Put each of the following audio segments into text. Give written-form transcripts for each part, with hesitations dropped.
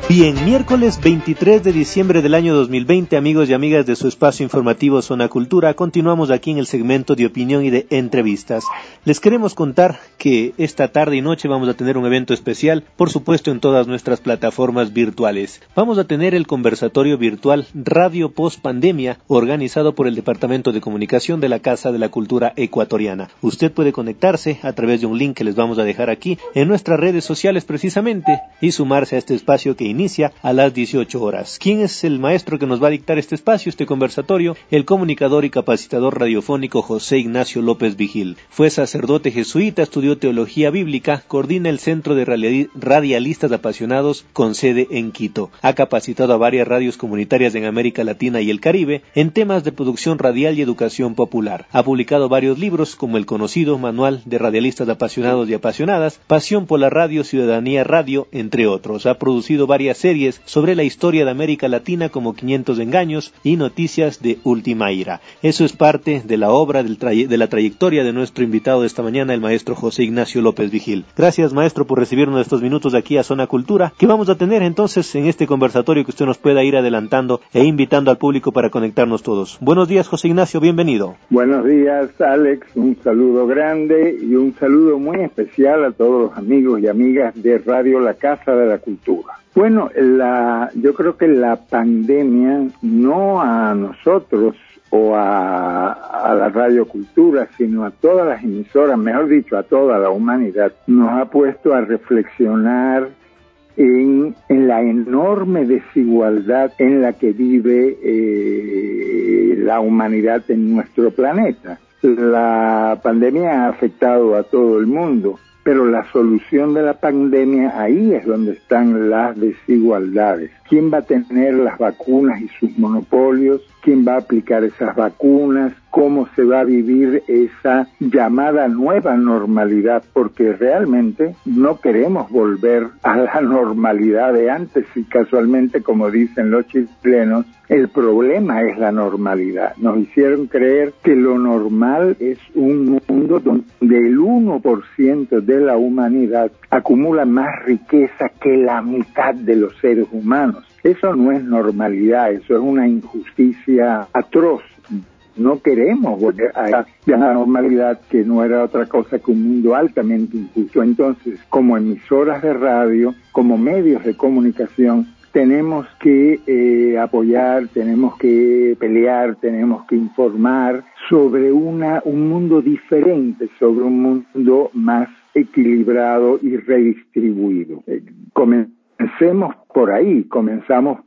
Bien, miércoles 23 de diciembre del año 2020, amigos y amigas de su espacio informativo Zona Cultura, continuamos aquí en el segmento de opinión y de entrevistas. Les queremos contar que esta tarde y noche vamos a tener un evento especial, por supuesto en todas nuestras plataformas virtuales. Vamos a tener el conversatorio virtual Radio Post Pandemia, organizado por el Departamento de Comunicación de la Casa de la Cultura Ecuatoriana. Usted puede conectarse a través de un link que les vamos a dejar aquí en nuestras redes sociales precisamente y sumarse a este espacio que inicia a las 18 horas. ¿Quién es el maestro que nos va a dictar este espacio, este conversatorio? El comunicador y capacitador radiofónico José Ignacio López Vigil. Fue sacerdote jesuita, estudió teología bíblica, coordina el Centro de Radialistas Apasionados con sede en Quito. Ha capacitado a varias radios comunitarias en América Latina y el Caribe en temas de producción radial y educación popular. Ha publicado varios libros como el conocido Manual de Radialistas Apasionados y Apasionadas, Pasión por la Radio, Ciudadanía Radio, entre otros. Ha producido varias series sobre la historia de América Latina como 500 engaños y Noticias de Última Hora. Eso es parte de la obra de la trayectoria de nuestro invitado de esta mañana, el maestro José Ignacio López Vigil. Gracias, maestro, por recibirnos estos minutos de aquí a Zona Cultura, que vamos a tener entonces en este conversatorio que usted nos pueda ir adelantando e invitando al público para conectarnos todos. Buenos días, José Ignacio, bienvenido. Buenos días, Alex, un saludo grande y un saludo muy especial a todos los amigos y amigas de Radio La Casa de la Cultura. Bueno, yo creo que la pandemia, no a nosotros o a la radiocultura, sino a todas las emisoras, mejor dicho, a toda la humanidad, nos ha puesto a reflexionar en la enorme desigualdad en la que vive la humanidad en nuestro planeta. La pandemia ha afectado a todo el mundo, pero la solución de la pandemia, ahí es donde están las desigualdades. ¿Quién va a tener las vacunas y sus monopolios? ¿Quién va a aplicar esas vacunas? ¿Cómo se va a vivir esa llamada nueva normalidad? Porque realmente no queremos volver a la normalidad de antes y casualmente, como dicen los chilenos, el problema es la normalidad. Nos hicieron creer que lo normal es un mundo donde el 1% de la humanidad acumula más riqueza que la mitad de los seres humanos. Eso no es normalidad, eso es una injusticia atroz. No queremos volver a la normalidad, que no era otra cosa que un mundo altamente injusto. Entonces, como emisoras de radio, como medios de comunicación, tenemos que apoyar, tenemos que pelear, tenemos que informar sobre un mundo diferente, sobre un mundo más equilibrado y redistribuido. Comencemos por ahí, comenzamos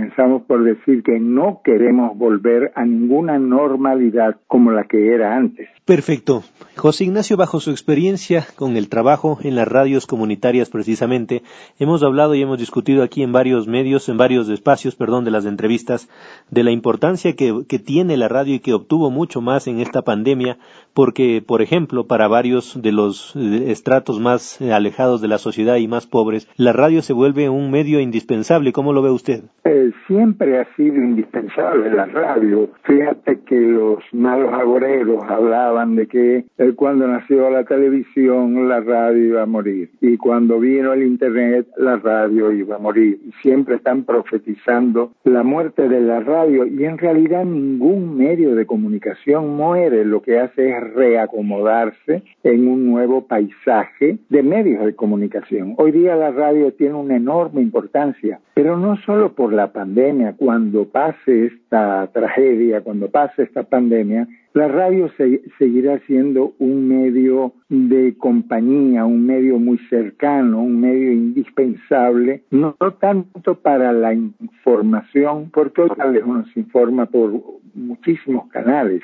por decir que no queremos volver a ninguna normalidad como la que era antes. Perfecto. José Ignacio, bajo su experiencia con el trabajo en las radios comunitarias precisamente, hemos hablado y hemos discutido aquí en varios medios, en varios espacios, de las entrevistas, de la importancia que tiene la radio y que obtuvo mucho más en esta pandemia, porque, por ejemplo, para varios de los estratos más alejados de la sociedad y más pobres, la radio se vuelve un medio indispensable. ¿Cómo lo ve usted? Siempre ha sido indispensable la radio. Fíjate que los malos agoreros hablaban de que cuando nació la televisión, la radio iba a morir. Y cuando vino el internet, la radio iba a morir. Y siempre están profetizando la muerte de la radio. Y en realidad ningún medio de comunicación muere. Lo que hace es reacomodarse en un nuevo paisaje de medios de comunicación. Hoy día la radio tiene una enorme importancia, pero no solo por la pandemia. Cuando pase esta tragedia, cuando pase esta pandemia, la radio seguirá siendo un medio de compañía, un medio muy cercano, un medio indispensable, no tanto para la información, porque hoy uno se informa por muchísimos canales.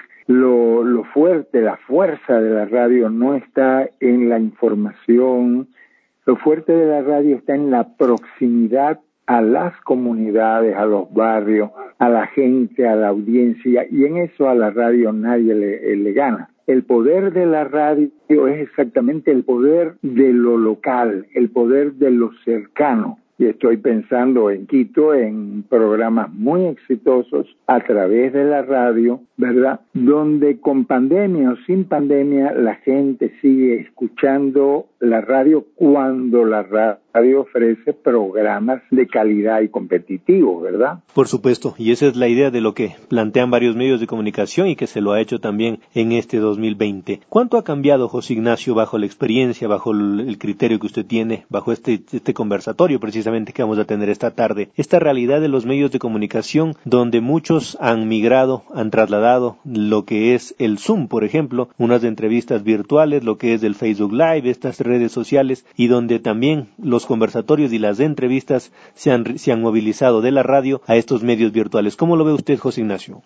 Lo fuerte, la fuerza de la radio no está en la información, lo fuerte de la radio está en la proximidad a las comunidades, a los barrios, a la gente, a la audiencia, y en eso a la radio nadie le gana. El poder de la radio es exactamente el poder de lo local, el poder de lo cercano. Y estoy pensando en Quito, en programas muy exitosos a través de la radio, ¿verdad? Donde con pandemia o sin pandemia la gente sigue escuchando la radio cuando la radio radio ofrece programas de calidad y competitivos, ¿verdad? Por supuesto, y esa es la idea de lo que plantean varios medios de comunicación y que se lo ha hecho también en este 2020. ¿Cuánto ha cambiado, José Ignacio, bajo la experiencia, bajo el criterio que usted tiene, bajo este conversatorio precisamente que vamos a tener esta tarde, esta realidad de los medios de comunicación donde muchos han migrado, han trasladado lo que es el Zoom, por ejemplo, unas entrevistas virtuales, lo que es el Facebook Live, estas redes sociales, y donde también los conversatorios y las entrevistas se han movilizado de la radio a estos medios virtuales? ¿Cómo lo ve usted, José Ignacio?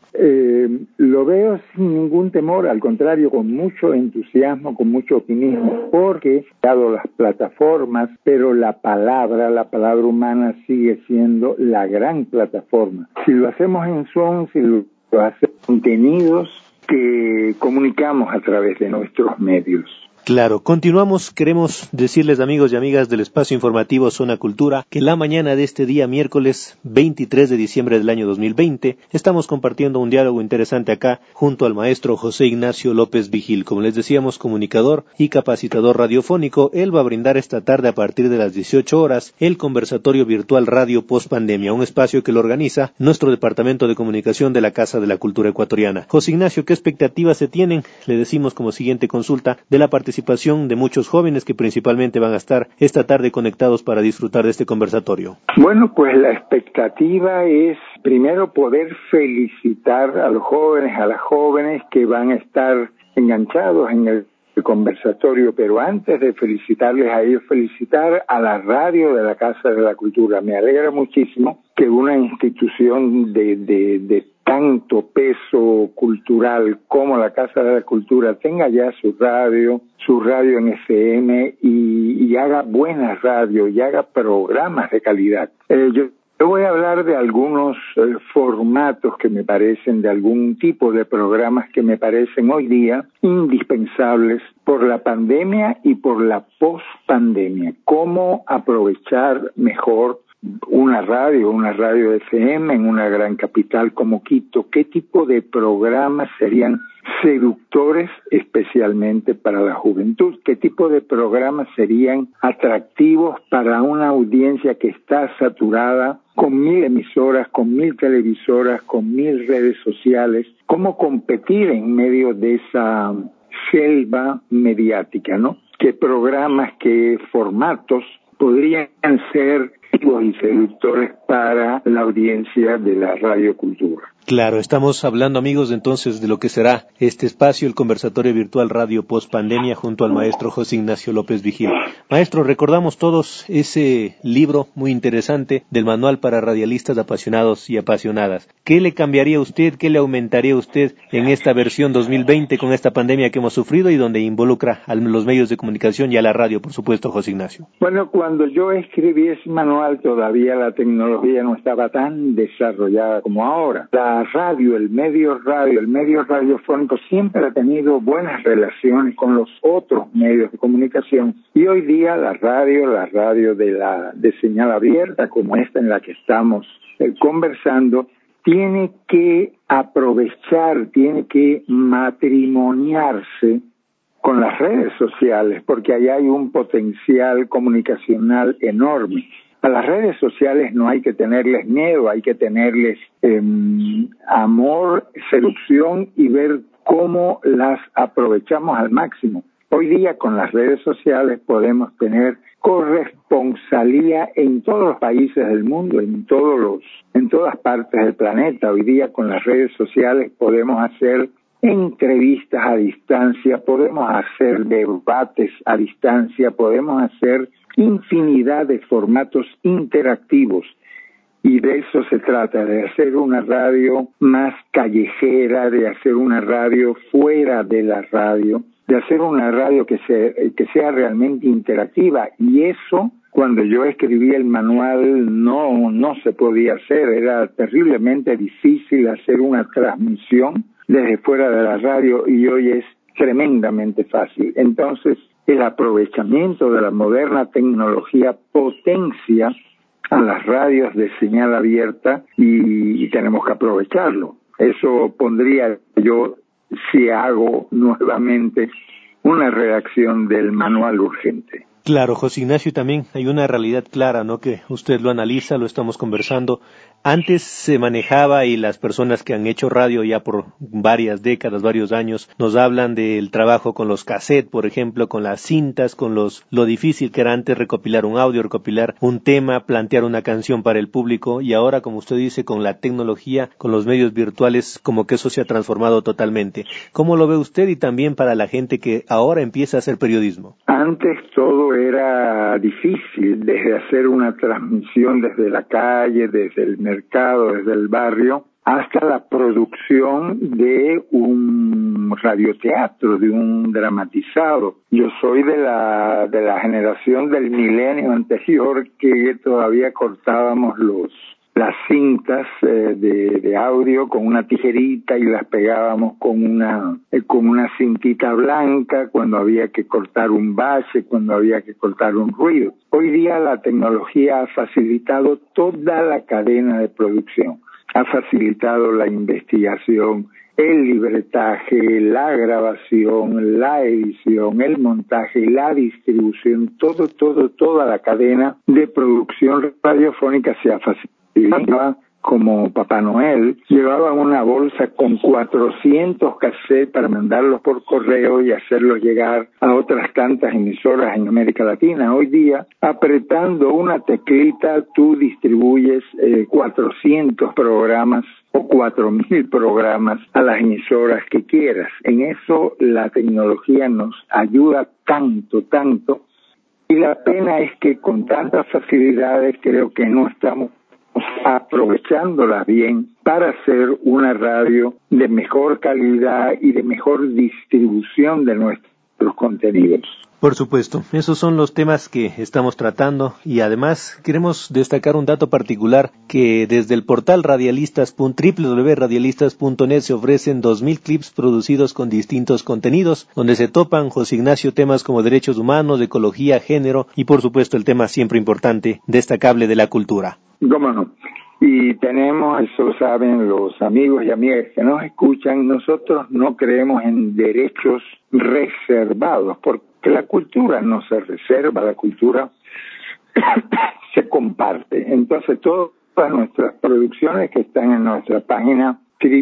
Lo veo sin ningún temor, al contrario, con mucho entusiasmo, con mucho optimismo, porque dado las plataformas, pero la palabra humana sigue siendo la gran plataforma. Si lo hacemos en Zoom, si lo hacemos contenidos que comunicamos a través de nuestros medios. Claro, continuamos. Queremos decirles, amigos y amigas del espacio informativo Zona Cultura, que la mañana de este día, miércoles 23 de diciembre del año 2020, estamos compartiendo un diálogo interesante acá junto al maestro José Ignacio López Vigil. Como les decíamos, comunicador y capacitador radiofónico, él va a brindar esta tarde a partir de las 18 horas el conversatorio virtual Radio Post Pandemia, un espacio que lo organiza nuestro Departamento de Comunicación de la Casa de la Cultura Ecuatoriana. José Ignacio, ¿qué expectativas se tienen? Le decimos como siguiente consulta de la participación de muchos jóvenes que principalmente van a estar esta tarde conectados para disfrutar de este conversatorio. Bueno, pues la expectativa es primero poder felicitar a los jóvenes, a las jóvenes que van a estar enganchados en el conversatorio, pero antes de felicitarles a ellos, felicitar a la radio de la Casa de la Cultura. Me alegra muchísimo que una institución de tanto peso cultural como la Casa de la Cultura tenga ya su radio en FM y haga buena radio y haga programas de calidad. Yo voy a hablar de algunos formatos que me parecen, de algún tipo de programas que me parecen hoy día indispensables por la pandemia y por la post-pandemia. Cómo aprovechar mejor una radio FM en una gran capital como Quito. ¿Qué tipo de programas serían seductores especialmente para la juventud? ¿Qué tipo de programas serían atractivos para una audiencia que está saturada con 1000 emisoras, con 1000 televisoras, con 1000 redes sociales? ¿Cómo competir en medio de esa selva mediática, ¿no? ¿Qué programas, qué formatos podrían ser y seductores para la audiencia de la radiocultura? Claro, estamos hablando, amigos, entonces de lo que será este espacio, el conversatorio virtual Radio Post Pandemia, junto al maestro José Ignacio López Vigil. Maestro, recordamos todos ese libro muy interesante del Manual para Radialistas Apasionados y Apasionadas. ¿Qué le cambiaría a usted, qué le aumentaría a usted en esta versión 2020 con esta pandemia que hemos sufrido y donde involucra a los medios de comunicación y a la radio, por supuesto, José Ignacio? Bueno, cuando yo escribí ese manual todavía la tecnología no estaba tan desarrollada como ahora. La radio, el medio radiofónico siempre ha tenido buenas relaciones con los otros medios de comunicación, y hoy día la radio de señal abierta, como esta en la que estamos conversando, tiene que aprovechar, tiene que matrimoniarse con las redes sociales, porque ahí hay un potencial comunicacional enorme. A las redes sociales no hay que tenerles miedo, hay que tenerles amor, seducción y ver cómo las aprovechamos al máximo. Hoy día con las redes sociales podemos tener corresponsalía en todos los países del mundo, en todas partes del planeta. Hoy día con las redes sociales podemos hacer entrevistas a distancia, podemos hacer debates a distancia, podemos hacer infinidad de formatos interactivos, y de eso se trata, de hacer una radio más callejera, de hacer una radio fuera de la radio, de hacer una radio que sea realmente interactiva. Y eso, cuando yo escribí el manual, no se podía hacer, era terriblemente difícil hacer una transmisión desde fuera de la radio, y hoy es tremendamente fácil. Entonces, el aprovechamiento de la moderna tecnología potencia a las radios de señal abierta y tenemos que aprovecharlo. Eso pondría yo, si hago nuevamente una redacción del manual urgente. Claro, José Ignacio, también hay una realidad clara, ¿no? Que usted lo analiza, lo estamos conversando. Antes se manejaba, y las personas que han hecho radio ya por varias décadas, varios años, nos hablan del trabajo con los cassettes, por ejemplo, con las cintas, con lo difícil que era antes recopilar un audio, recopilar un tema, plantear una canción para el público, y ahora, como usted dice, con la tecnología, con los medios virtuales, como que eso se ha transformado totalmente. ¿Cómo lo ve usted y también para la gente que ahora empieza a hacer periodismo? Antes todo era difícil, desde hacer una transmisión desde la calle, desde el mercado, desde el barrio, hasta la producción de un radioteatro, de un dramatizado. Yo soy de la generación del milenio anterior, que todavía cortábamos las cintas de audio con una tijerita y las pegábamos con una cintita blanca cuando había que cortar un bache, cuando había que cortar un ruido. Hoy día la tecnología ha facilitado toda la cadena de producción, ha facilitado la investigación, el libretaje, la grabación, la edición, el montaje, la distribución, toda la cadena de producción radiofónica se ha facilitado. Como Papá Noel, llevaban una bolsa con 400 cassettes para mandarlos por correo y hacerlos llegar a otras tantas emisoras en América Latina. Hoy día, apretando una teclita, tú distribuyes 400 programas o 4.000 programas a las emisoras que quieras. En eso la tecnología nos ayuda tanto, y la pena es que con tantas facilidades creo que no estamos aprovechándola bien para hacer una radio de mejor calidad y de mejor distribución de nuestros contenidos. Por supuesto, esos son los temas que estamos tratando, y además queremos destacar un dato particular, que desde el portal www.radialistas.net se ofrecen 2.000 clips producidos con distintos contenidos, donde se topan, José Ignacio, temas como derechos humanos, ecología, género y por supuesto el tema siempre importante, destacable, de la cultura. ¿Cómo no? Y tenemos, eso saben los amigos y amigas que nos escuchan, nosotros no creemos en derechos reservados, porque la cultura no se reserva, la cultura se comparte. Entonces todas nuestras producciones que están en nuestra página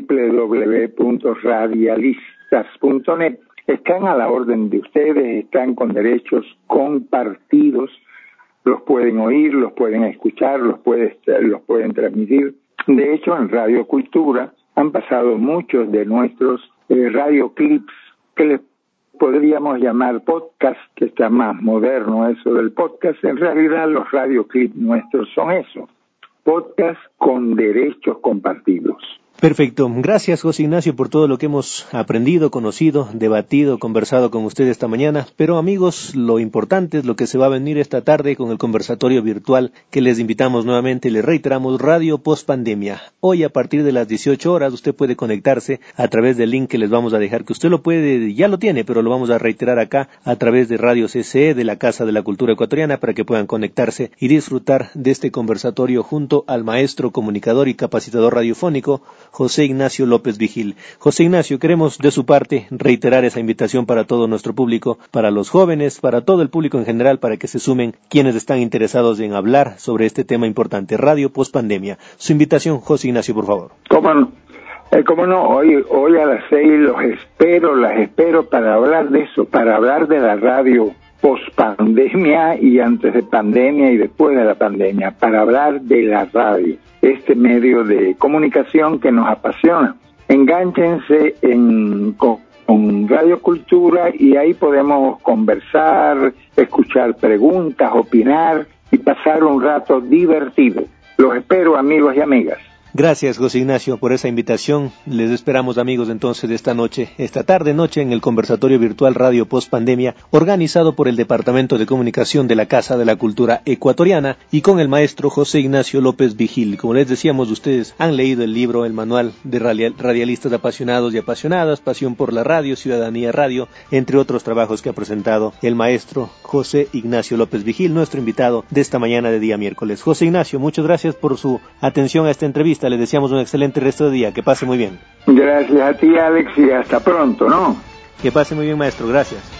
www.radialistas.net están a la orden de ustedes, están con derechos compartidos. Los pueden oír, los pueden escuchar, los pueden transmitir. De hecho, en Radio Cultura han pasado muchos de nuestros radioclips, que les podríamos llamar podcast, que está más moderno eso del podcast. En realidad los radioclips nuestros son eso, podcast con derechos compartidos. Perfecto. Gracias, José Ignacio, por todo lo que hemos aprendido, conocido, debatido, conversado con usted esta mañana. Pero, amigos, lo importante es lo que se va a venir esta tarde con el conversatorio virtual que les invitamos nuevamente. Les reiteramos, Radio Post Pandemia. Hoy, a partir de las 18 horas, usted puede conectarse a través del link que les vamos a dejar, que usted lo puede, ya lo tiene, pero lo vamos a reiterar acá a través de Radio CCE, de la Casa de la Cultura Ecuatoriana, para que puedan conectarse y disfrutar de este conversatorio junto al maestro, comunicador y capacitador radiofónico, José Ignacio López Vigil. José Ignacio, queremos de su parte reiterar esa invitación para todo nuestro público, para los jóvenes, para todo el público en general, para que se sumen quienes están interesados en hablar sobre este tema importante, Radio Post Pandemia. Su invitación, José Ignacio, por favor. ¿Cómo no? Hoy a las 6 las espero para hablar de eso, para hablar de la radio post-pandemia y antes de pandemia y después de la pandemia, para hablar de la radio, este medio de comunicación que nos apasiona. Engánchense con Radio Cultura y ahí podemos conversar, escuchar preguntas, opinar y pasar un rato divertido. Los espero, amigos y amigas. Gracias, José Ignacio, por esa invitación. Les esperamos, amigos, entonces esta tarde-noche en el conversatorio virtual Radio Post Pandemia, organizado por el Departamento de Comunicación de la Casa de la Cultura Ecuatoriana y con el maestro José Ignacio López Vigil. Como les decíamos, ustedes han leído el libro, el manual de radialistas apasionados y apasionadas, Pasión por la Radio, Ciudadanía Radio, entre otros trabajos que ha presentado el maestro José Ignacio López Vigil, nuestro invitado de esta mañana de día miércoles. José Ignacio, muchas gracias por su atención a esta entrevista. Les deseamos un excelente resto de día. Que pase muy bien. Gracias a ti, Alex, y hasta pronto, ¿no? Que pase muy bien, maestro. Gracias.